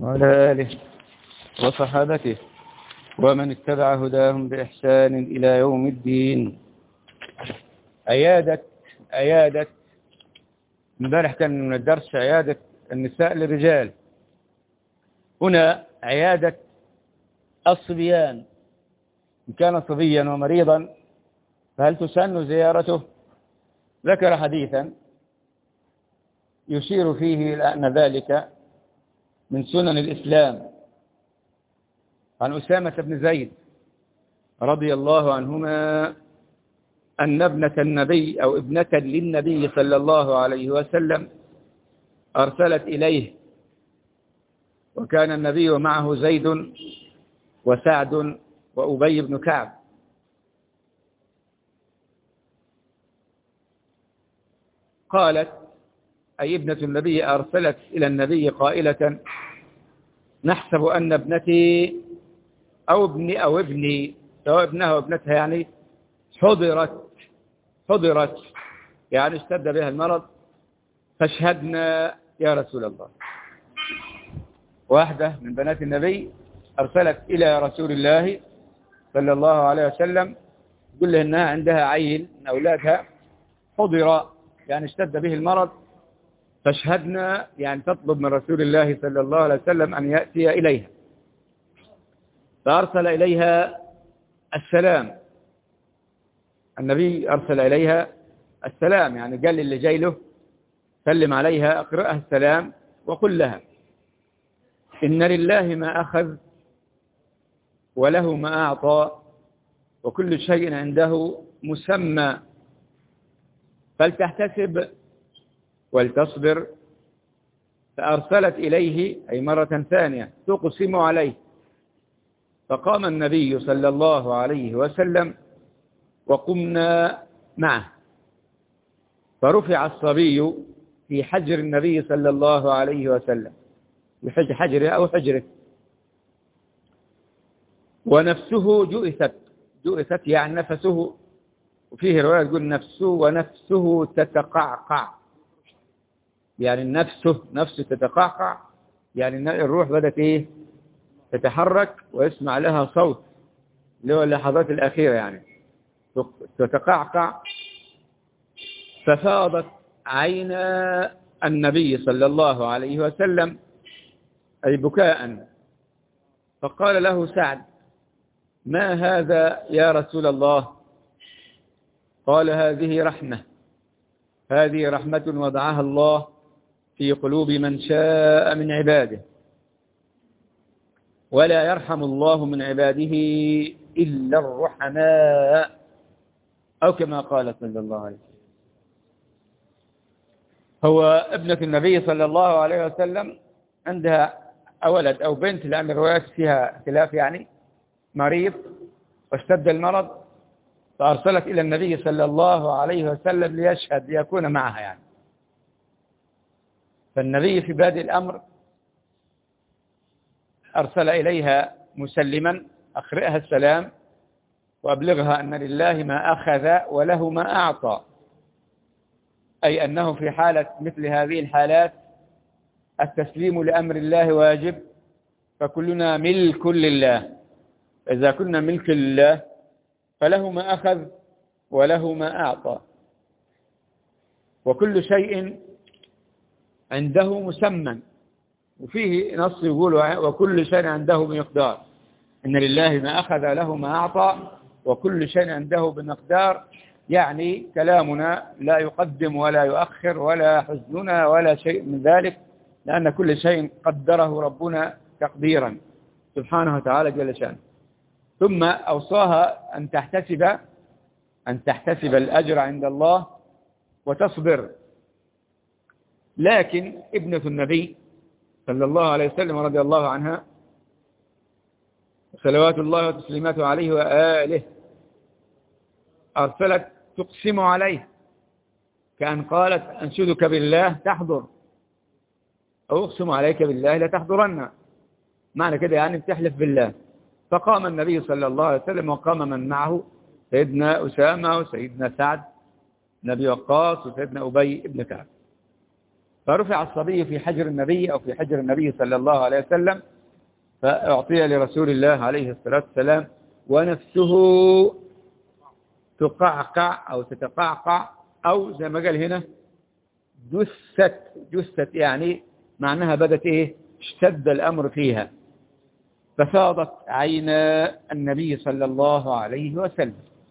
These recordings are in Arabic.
وعلى آله وصحابته ومن اتبع هداهم بإحسان إلى يوم الدين. عيادة امبارح كان من الدرس عيادة النساء للرجال، هنا عيادة الصبيان. إن كان صبيا ومريضا فهل تسن زيارته؟ ذكر حديثا يشير فيه إلى أن ذلك من سنن الإسلام عن أسامة بن زيد رضي الله عنهما أن ابنة النبي أو ابنة للنبي صلى الله عليه وسلم أرسلت إليه، وكان النبي معه زيد وسعد وأبي بن كعب. قالت أي ابنة النبي أرسلت إلى النبي قائلة: نحسب أن ابنتي أو ابني سواء ابنها وابنتها يعني حضرت يعني اشتد بها المرض، فاشهدنا يا رسول الله. واحدة من بنات النبي أرسلت إلى رسول الله صلى الله عليه وسلم تقول له إنها عندها عيل من أولادها حضر يعني اشتد به المرض، فاشهدنا يعني تطلب من رسول الله صلى الله عليه وسلم أن يأتي إليها. فأرسل إليها السلام، النبي أرسل إليها السلام يعني قال اللي جاي له سلم عليها، اقرأها السلام وقل لها: إن لله ما أخذ وله ما أعطى وكل شيء عنده مسمى، فلتحتسب ولتصبر. فأرسلت إليه أي مرة ثانية تقسم عليه، فقام النبي صلى الله عليه وسلم وقمنا معه، فرفع الصبي في حجر النبي صلى الله عليه وسلم، في حجره أو حجره، ونفسه جؤست يعني نفسه، وفيه رواية تقول نفسه ونفسه تتقعقع، يعني نفسه تتقعقع، يعني الروح بدأت تتحرك ويسمع لها صوت اللي هو اللحظات الأخيرة يعني تتقعقع. ففاضت عينا النبي صلى الله عليه وسلم أي بكاء، فقال له سعد: ما هذا يا رسول الله؟ قال: هذه رحمة وضعها الله في قلوب من شاء من عباده، ولا يرحم الله من عباده إلا الرحماء، أو كما قال صلى الله عليه وسلم. هو ابنة النبي صلى الله عليه وسلم عندها ولد أو بنت، لأن الروايات فيها خلاف يعني، مريض واشتد المرض، فأرسلت إلى النبي صلى الله عليه وسلم ليشهد ليكون معها يعني. فالنبي في بادئ الأمر أرسل إليها مسلما: أقرئها السلام وأبلغها أن لله ما أخذ وله ما أعطى، أي أنه في حالة مثل هذه الحالات التسليم لأمر الله واجب، فكلنا ملك لله، إذا كنا ملك لله فله ما أخذ وله ما أعطى، وكل شيء عنده مسمى. وفيه نص يقول: وكل شيء عنده بمقدار، إن لله ما أخذ له ما أعطى وكل شيء عنده بمقدار، يعني كلامنا لا يقدم ولا يؤخر ولا حزننا ولا شيء من ذلك، لأن كل شيء قدره ربنا تقديرا سبحانه وتعالى جل شأنه. ثم أوصاها أن تحتسب الأجر عند الله وتصبر. لكن ابنة النبي صلى الله عليه وسلم رضي الله عنها صلوات الله وتسليماته عليه وآله أرسلت تقسم عليه، كأن قالت: أنشدك بالله تحضر، أو أقسم عليك بالله لا تحضرن، معنى كده يعني بتحلف بالله. فقام النبي صلى الله عليه وسلم وقام من معه، سيدنا أسامة وسيدنا سعد بن أبي وقاص وسيدنا أبي بن كعب. فرفع الصبي في حجر النبي أو في حجر النبي صلى الله عليه وسلم، فأعطي لرسول الله عليه الصلاة والسلام، ونفسه تقعقع أو تتقعقع، أو زي ما قال هنا جثت يعني معناها بدت إيه، اشتد الأمر فيها، ففاضت عينا النبي صلى الله عليه وسلم.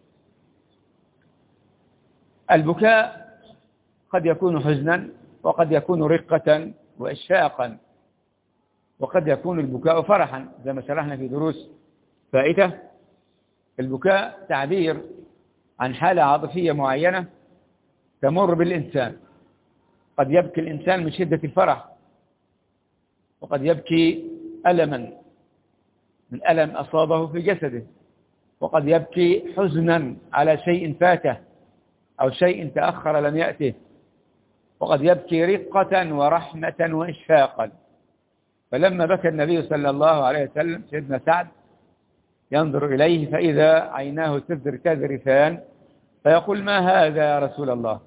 البكاء قد يكون حزنا، وقد يكون رقة وإشفاقا، وقد يكون البكاء فرحا زي ما شرحنا في دروس فائتة. البكاء تعبير عن حالة عاطفية معينة تمر بالإنسان. قد يبكي الإنسان من شدة الفرح، وقد يبكي ألما من ألم أصابه في جسده، وقد يبكي حزنا على شيء فاته أو شيء تأخر لم يأته، وقد يبكي رقة ورحمة وإشفاقا. فلما بكى النبي صلى الله عليه وسلم سيدنا سعد ينظر إليه فإذا عيناه تذرفان، فيقول: ما هذا يا رسول الله؟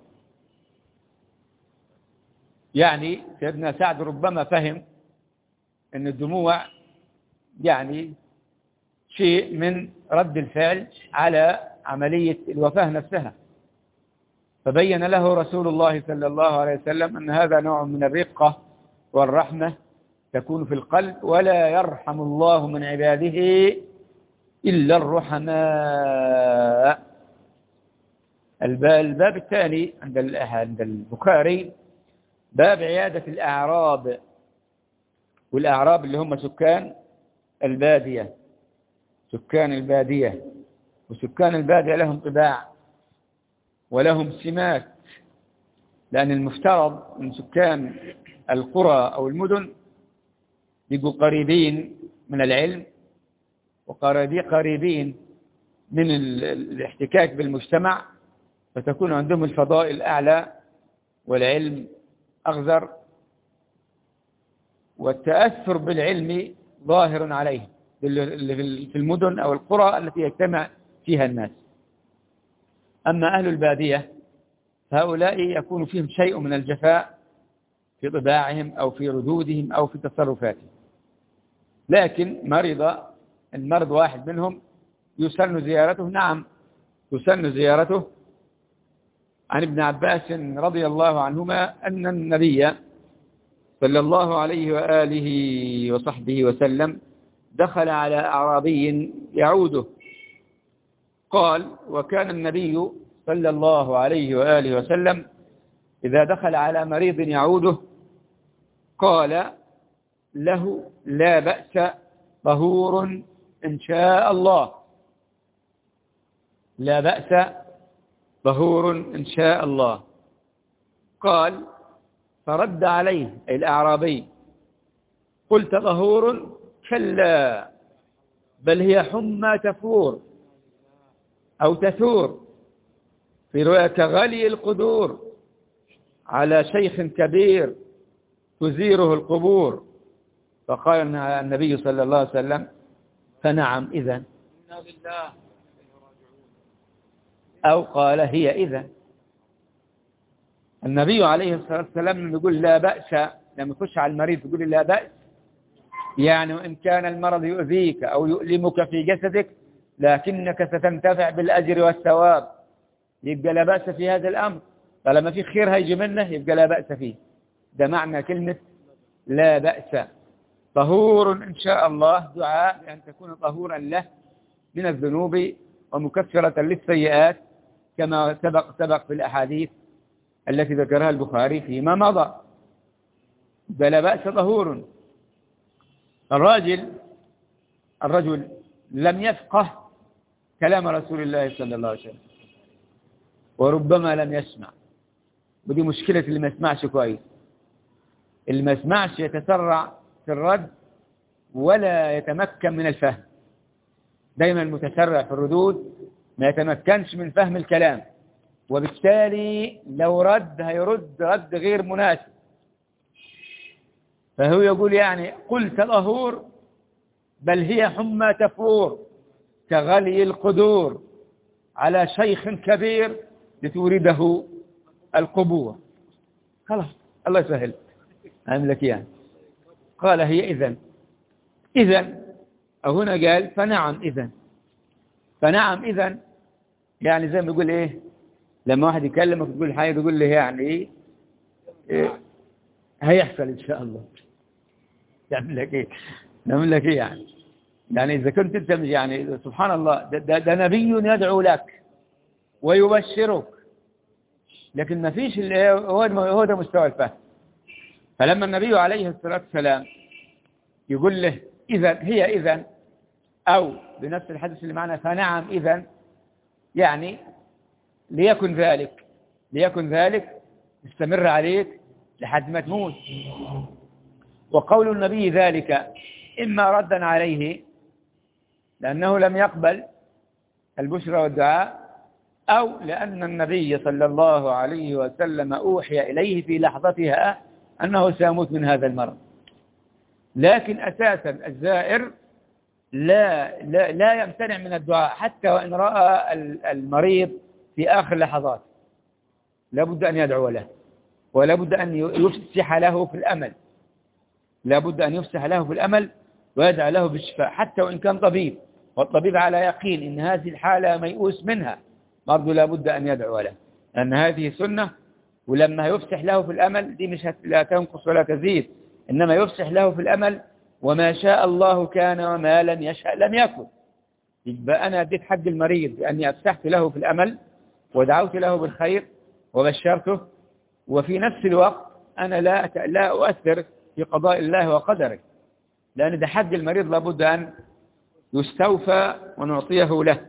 يعني سيدنا سعد ربما فهم أن الدموع يعني شيء من رد الفعل على عملية الوفاة نفسها، فبين له رسول الله صلى الله عليه وسلم أن هذا نوع من الرقة والرحمة تكون في القلب، ولا يرحم الله من عباده إلا الرحماء. الباب الثاني عند البخاري باب عيادة الأعراب، والأعراب اللي هم سكان البادية. سكان البادية، وسكان البادية لهم طباع ولهم سمات، لأن المفترض من سكان القرى أو المدن يبقوا قريبين من العلم، وقريبين من الاحتكاك بالمجتمع، فتكون عندهم الفضائل أعلى والعلم أغزر، والتأثر بالعلم ظاهر عليهم في المدن أو القرى التي يجتمع فيها الناس. أما أهل البادية هؤلاء يكون فيهم شيء من الجفاء في طباعهم أو في ردودهم أو في تصرفاتهم، لكن المرض واحد منهم يسن زيارته. نعم يسن زيارته. عن ابن عباس رضي الله عنهما أن النبي صلى الله عليه وآله وصحبه وسلم دخل على أعرابي يعوده، قال: وكان النبي صلى الله عليه وآله وسلم إذا دخل على مريض يعوده قال له: لا بأس، طهور إن شاء الله. لا بأس، طهور إن شاء الله. قال: فرد عليه أي الأعرابي: قلت طهور؟ كلا، بل هي حمى تفور أو تثور، في رواية كغلي القدور على شيخ كبير تزيره القبور. فقال النبي صلى الله عليه وسلم: فنعم إذن، أو قال: هي إذن. النبي عليه الصلاة والسلام لما يقول لا بأس، لما يخش على المريض يقول لا بأس، يعني وإن كان المرض يؤذيك أو يؤلمك في جسدك لكنك ستنتفع بالأجر والثواب، يبقى لا بأس في هذا الأمر. فلما في خير هيجي منه يبقى لا بأس فيه. ده معنى كلمة لا بأس. طهور إن شاء الله دعاء بأن تكون طهورا له من الذنوب ومكفرة للسيئات، كما سبق في الأحاديث التي ذكرها البخاري فيما مضى. بلا بأس طهور. الرجل لم يفقه كلام رسول الله صلى الله عليه وسلم، وربما لم يسمع، ودي مشكلة اللي ما يسمعش كويس. اللي ما يسمعش يتسرع في الرد ولا يتمكن من الفهم. دايما المتسرع في الردود ما يتمكنش من فهم الكلام، وبالتالي لو هيرد رد غير مناسب. فهو يقول يعني قلت طهور، بل هي حمى تفور كغلي القدور على شيخ كبير لتورده القبور. خلاص الله يسهل أعمل لك يعني. قال هي إذن أو هنا قال فنعم إذن. فنعم إذن يعني زي ما يقول إيه لما واحد يكلمك تقول حاجة تقول لي يعني إيه هيحصل إن شاء الله. يعمل لك إيه نعمل لك إيه يعني إذا كنت أنت يعني سبحان الله ده نبي يدعو لك ويبشرك، لكن ما فيش هو ده مستوى الفهم. فلما النبي عليه الصلاة والسلام يقول له إذن أو بنفس الحديث اللي معنا فنعم إذن، يعني ليكن ذلك استمر عليك لحد ما تموت. وقول النبي ذلك إما ردا عليه لأنه لم يقبل البشرى والدعاء، أو لأن النبي صلى الله عليه وسلم أوحي إليه في لحظتها أنه سيموت من هذا المرض. لكن أساسا الزائر لا يمتنع من الدعاء حتى وإن رأى المريض في آخر لحظات، لابد أن يدعو له، ولابد أن يفسح له في الأمل، ويدعى له بالشفاء حتى وإن كان طبيب، والطبيب على يقين إن هذه الحالة ميؤوس منها، برضو لابد أن يدعو له، لأن هذه سنة. ولما يفسح له في الأمل دي مش لا تنقص ولا تزيد، إنما يفسح له في الأمل، وما شاء الله كان وما لم يشاء لم يكن. يبقى أنا أديت حق المريض بأني أفسحت له في الأمل ودعوت له بالخير وبشرته، وفي نفس الوقت أنا لا أؤثر في قضاء الله وقدره، لأن ده حق المريض لابد أن يستوفى ونعطيه له.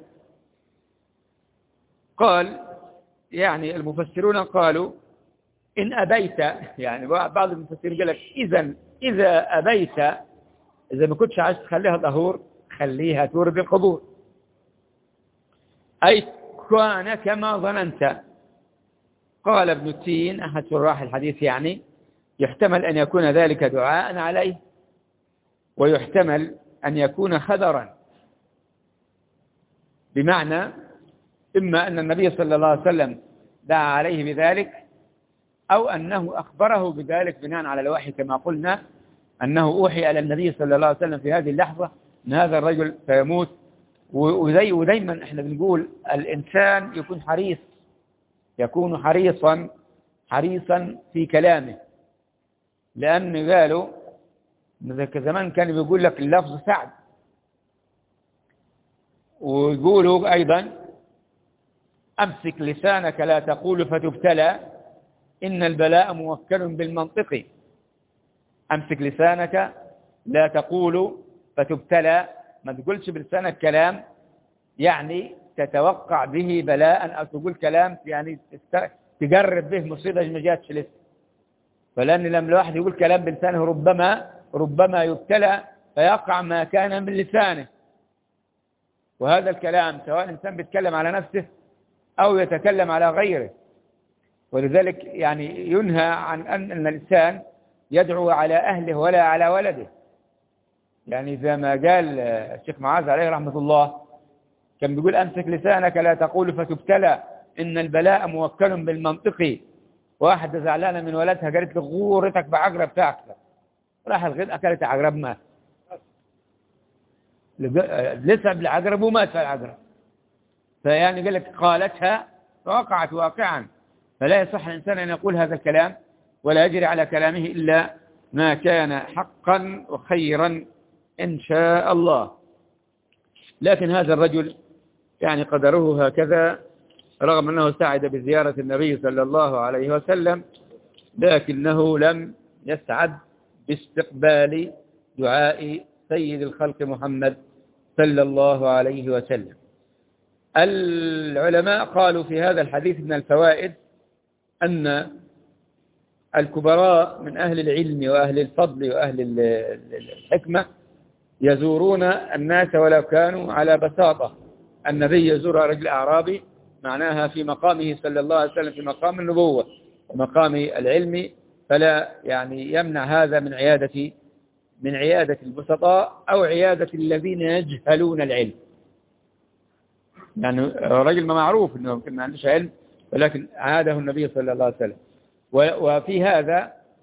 قال يعني المفسرون قالوا إن أبيت، يعني بعض المفسرين قال لك إذا أبيت، إذا ما كنتش عايز تخليها طهور خليها تورد القبور، أي كان كما ظننت. قال ابن التين أحد شراح الحديث يعني يحتمل أن يكون ذلك دعاء عليه، ويحتمل أن يكون خبرا، بمعنى إما أن النبي صلى الله عليه وسلم دعا عليه بذلك، أو أنه أخبره بذلك بناء على الوحي كما قلنا أنه أوحي على النبي صلى الله عليه وسلم في هذه اللحظة أن هذا الرجل سيموت. ودايما احنا بنقول الإنسان يكون حريصا في كلامه، لأن قالوا زمان كان بيقول لك اللفظ سعد، ويقولوا أيضا أمسك لسانك لا تقول فتبتلى إن البلاء موكل بالمنطق. أمسك لسانك لا تقول فتبتلى، ما تقولش بلسانك كلام يعني تتوقع به بلاء، أو تقول كلام يعني تجرب به مصيبة ما جاتش لسه. فلأن لما الواحد يقول كلام بلسانه ربما يبتلى فيقع ما كان من لسانه. وهذا الكلام سواء الإنسان بيتكلم على نفسه أو يتكلم على غيره، ولذلك يعني ينهى عن أن الإنسان يدعو على أهله ولا على ولده. يعني زي ما قال الشيخ معاذ عليه رحمة الله كان بيقول أمسك لسانك لا تقول فتبتلى إن البلاء موكل بالمنطق. واحدة زعلانة من ولدها قالت له غورتك بعقرب تاكله، راح الغد أكلت عقرب مات، لسه بالعقرب ومات في العقرب. فيعني قال لك قالتها فوقعت واقعا. فلا يصح الإنسان أن يقول هذا الكلام ولا يجري على كلامه إلا ما كان حقا وخيرا إن شاء الله. لكن هذا الرجل يعني قدره هكذا، رغم أنه سعد بزيارة النبي صلى الله عليه وسلم، لكنه لم يسعد باستقبال دعاء سيد الخلق محمد صلى الله عليه وسلم. العلماء قالوا في هذا الحديث من الفوائد أن الكبراء من أهل العلم وأهل الفضل وأهل الحكمة يزورون الناس ولو كانوا على بساطة. النبي يزور رجل أعرابي معناها في مقامه صلى الله عليه وسلم في مقام النبوة ومقام العلم، فلا يعني يمنع هذا من عيادة البسطاء أو عيادة الذين يجهلون العلم. يعني رجل ما معروف أنه ما عندوش علم، ولكن عاده النبي صلى الله عليه وسلم. وفي هذا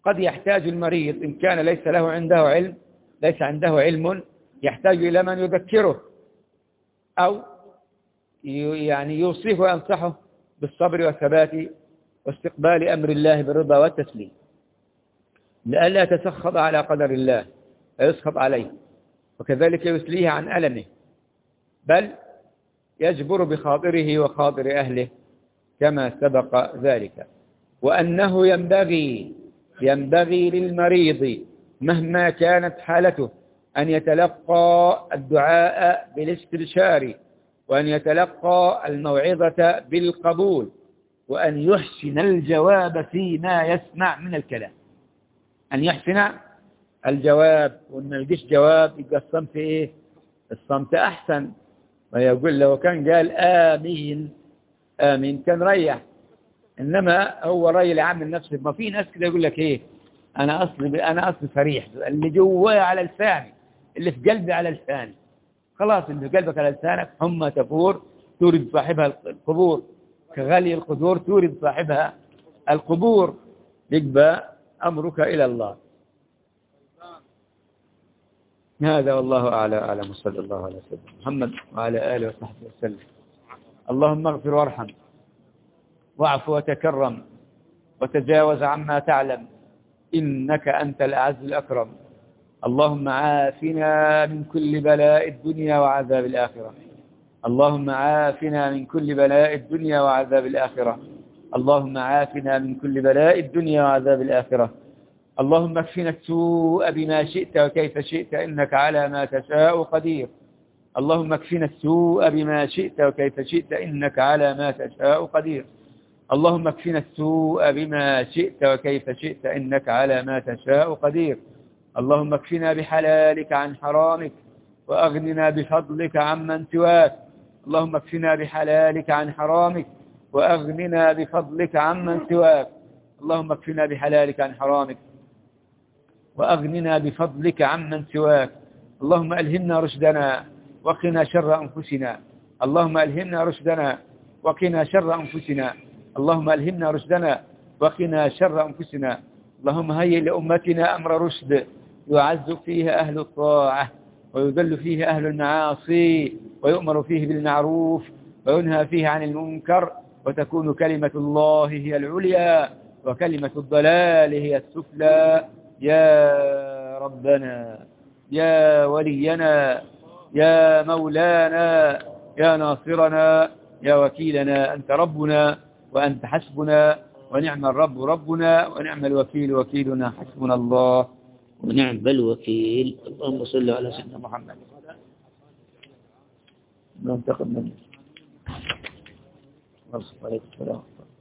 قد يحتاج المريض إن كان ليس عنده علم يحتاج إلى من يذكره أو يعني يوصيه وينصحه بالصبر والثبات واستقبال أمر الله بالرضا والتسليم، لئلا يتسخط على قدر الله ويسخط عليه، وكذلك يسليه عن ألمه، بل يجبر بخاطره وخاطر أهله كما سبق ذلك. وأنه ينبغي للمريض مهما كانت حالته أن يتلقى الدعاء بالاستبشار، وأن يتلقى الموعظة بالقبول، وأن يحسن الجواب فيما يسمع من الكلام. أن يحسن الجواب، وأن يلقيش جواب يبقى الصمت إيه؟ الصمت أحسن. ويقول لو كان قال آمين كان ريح، إنما هو رأي عامل نفسه. ما في ناس كده يقول لك إيه، أنا أصلي صريح، اللي جواي على لساني، اللي في قلبي على لساني. خلاص اللي في قلبك على لسانك حمى تفور تورد صاحبها القبور، كغلي القدور تورد صاحبها القبور. يبقى أمرك إلى الله. هذا والله أعلم، صلى الله عليه وسلم محمد وعلى آله وصحبه وسلم. اللهم اغفر وارحم واعف وتكرم وتجاوز عما تعلم، إنك أنت الأعز الأكرم. اللهم عافنا من كل بلاء الدنيا وعذاب الآخرة. اللهم عافنا من كل بلاء الدنيا وعذاب الآخرة. اللهم عافنا من كل بلاء الدنيا وعذاب الآخرة. اللهم اكفنا السوء بما شئت وكيف شئت، إنك على ما تشاء قدير. اللهم اكفنا السوء بما شئت وكيف شئت، إنك على ما تشاء قدير. اللهم اكفنا السوء بما شئت وكيف شئت، إنك على ما تشاء قدير. اللهم اكفنا بحلالك عن حرامك وأغننا بفضلك عمن سواك. اللهم اكفنا بحلالك عن حرامك وأغننا بفضلك عمن سواك. اللهم اكفنا بحلالك عن حرامك وأغننا بفضلك عمن سواك. اللهم ألهمنا رشدنا وقنا شر أنفسنا. اللهم ألهمنا رشدنا وقنا شر أنفسنا. اللهم ألهمنا رشدنا وقنا شر أنفسنا. اللهم هيئ لأمتنا أمر رشد يعز فيه أهل الطاعة ويذل فيه أهل المعاصي، ويؤمر فيه بالمعروف وينهى فيه عن المنكر، وتكون كلمة الله هي العليا وكلمة الضلال هي السفلى. يا ربنا يا ولينا يا مولانا يا ناصرنا يا وكيلنا، أنت ربنا وأنت حسبنا، ونعم الرب ربنا ونعم الوكيل وكيلنا، حسبنا الله ونعم الوكيل. اللهم صل على سيدنا محمد. اللهم تقبل مني.